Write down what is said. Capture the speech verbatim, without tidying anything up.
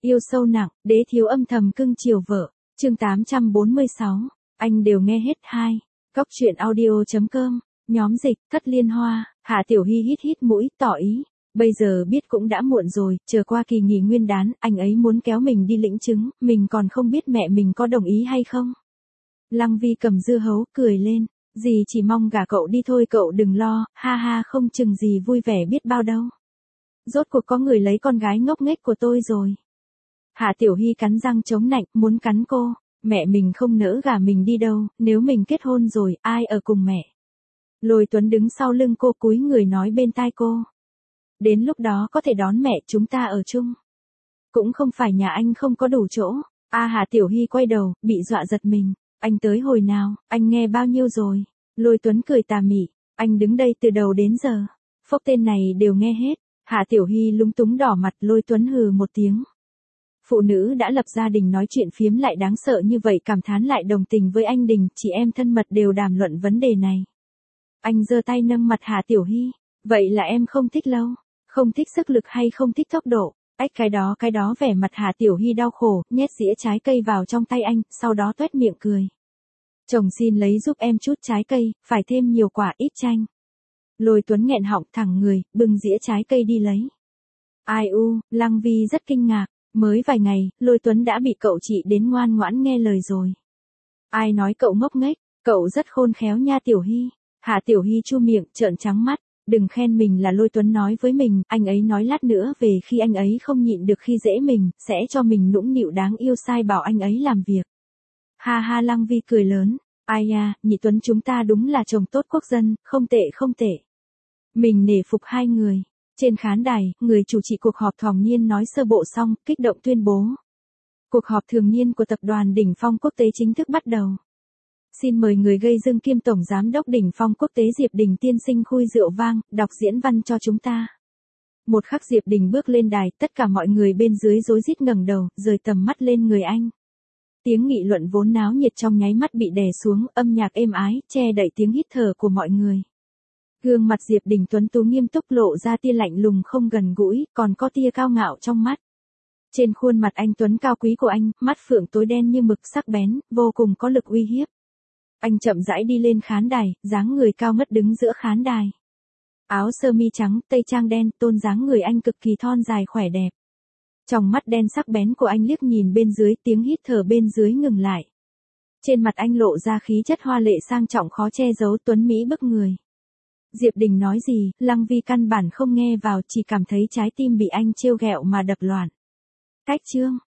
Yêu sâu nặng, đế thiếu âm thầm cưng chiều vợ. Chương tám trăm bốn mươi sáu. Anh đều nghe hết hai. Góc truyện audio.com. Nhóm dịch, Thất Liên Hoa. Hạ Tiểu Hy hít hít mũi, tỏ ý. Bây giờ biết cũng đã muộn rồi, chờ qua kỳ nghỉ nguyên đán, anh ấy muốn kéo mình đi lĩnh chứng, mình còn không biết mẹ mình có đồng ý hay không. Lăng Vi cầm dưa hấu, cười lên. Dì chỉ mong gả cậu đi thôi, cậu đừng lo, ha ha, không chừng gì vui vẻ biết bao đâu. Rốt cuộc có người lấy con gái ngốc nghếch của tôi rồi. Hạ Tiểu Hy cắn răng chống nạnh, muốn cắn cô. Mẹ mình không nỡ gả mình đi đâu, nếu mình kết hôn rồi, ai ở cùng mẹ. Lôi Tuấn đứng sau lưng cô, cúi người nói bên tai cô. Đến lúc đó có thể đón mẹ chúng ta ở chung. Cũng không phải nhà anh không có đủ chỗ. A à, Hạ Tiểu Hy quay đầu, bị dọa giật mình. Anh tới hồi nào, anh nghe bao nhiêu rồi? Lôi Tuấn cười tà mị. Anh đứng đây từ đầu đến giờ. Phốc tên này đều nghe hết. Hạ Tiểu Hy lúng túng đỏ mặt. Lôi Tuấn hừ một tiếng. Phụ nữ đã lập gia đình nói chuyện phiếm lại đáng sợ như vậy, cảm thán lại đồng tình với anh Đình, chị em thân mật đều đàm luận vấn đề này. Anh giơ tay nâng mặt Hạ Tiểu Hy. Vậy là em không thích lâu, không thích sức lực hay không thích tốc độ? Ách, cái đó cái đó. Vẻ mặt Hạ Tiểu Hy đau khổ, nhét dĩa trái cây vào trong tay anh, sau đó tuét miệng cười. Chồng xin lấy giúp em chút trái cây, phải thêm nhiều quả, ít chanh. Lôi Tuấn nghẹn họng thẳng người, bưng dĩa trái cây đi lấy. Ai u, Lăng Vi rất kinh ngạc. Mới vài ngày, Lôi Tuấn đã bị cậu chị đến ngoan ngoãn nghe lời rồi. Ai nói cậu ngốc nghếch, cậu rất khôn khéo nha Tiểu Hy. Hạ Tiểu Hy chu miệng, trợn trắng mắt. Đừng khen mình, là Lôi Tuấn nói với mình, anh ấy nói lát nữa về khi anh ấy không nhịn được khi dễ mình, sẽ cho mình nũng nịu đáng yêu, sai bảo anh ấy làm việc. Ha ha, Lăng Vi cười lớn. Ai à, nhị Tuấn chúng ta đúng là chồng tốt quốc dân, không tệ không tệ. Mình nể phục hai người. Trên khán đài, người chủ trì cuộc họp thường niên nói sơ bộ xong, kích động tuyên bố. Cuộc họp thường niên của Tập đoàn Đỉnh Phong Quốc tế chính thức bắt đầu. Xin mời người gây dựng kiêm Tổng Giám đốc Đỉnh Phong Quốc tế Diệp Đình tiên sinh khui rượu vang, đọc diễn văn cho chúng ta. Một khắc Diệp Đình bước lên đài, tất cả mọi người bên dưới rối rít ngẩng đầu, rời tầm mắt lên người anh. Tiếng nghị luận vốn náo nhiệt trong nháy mắt bị đè xuống, âm nhạc êm ái, che đậy tiếng hít thở của mọi người. Gương mặt Diệp Đình tuấn tú nghiêm túc, lộ ra tia lạnh lùng không gần gũi, còn có tia cao ngạo trong mắt. Trên khuôn mặt anh tuấn cao quý của anh, mắt phượng tối đen như mực, sắc bén, vô cùng có lực uy hiếp. Anh chậm rãi đi lên khán đài, dáng người cao ngất đứng giữa khán đài. Áo sơ mi trắng, tây trang đen, tôn dáng người anh cực kỳ thon dài khỏe đẹp. Trong mắt đen sắc bén của anh liếc nhìn bên dưới, tiếng hít thở bên dưới ngừng lại. Trên mặt anh lộ ra khí chất hoa lệ sang trọng khó che giấu, tuấn mỹ bức người. Diệp Đình nói gì, Lăng Vi căn bản không nghe vào, chỉ cảm thấy trái tim bị anh trêu ghẹo mà đập loạn. Cách chương.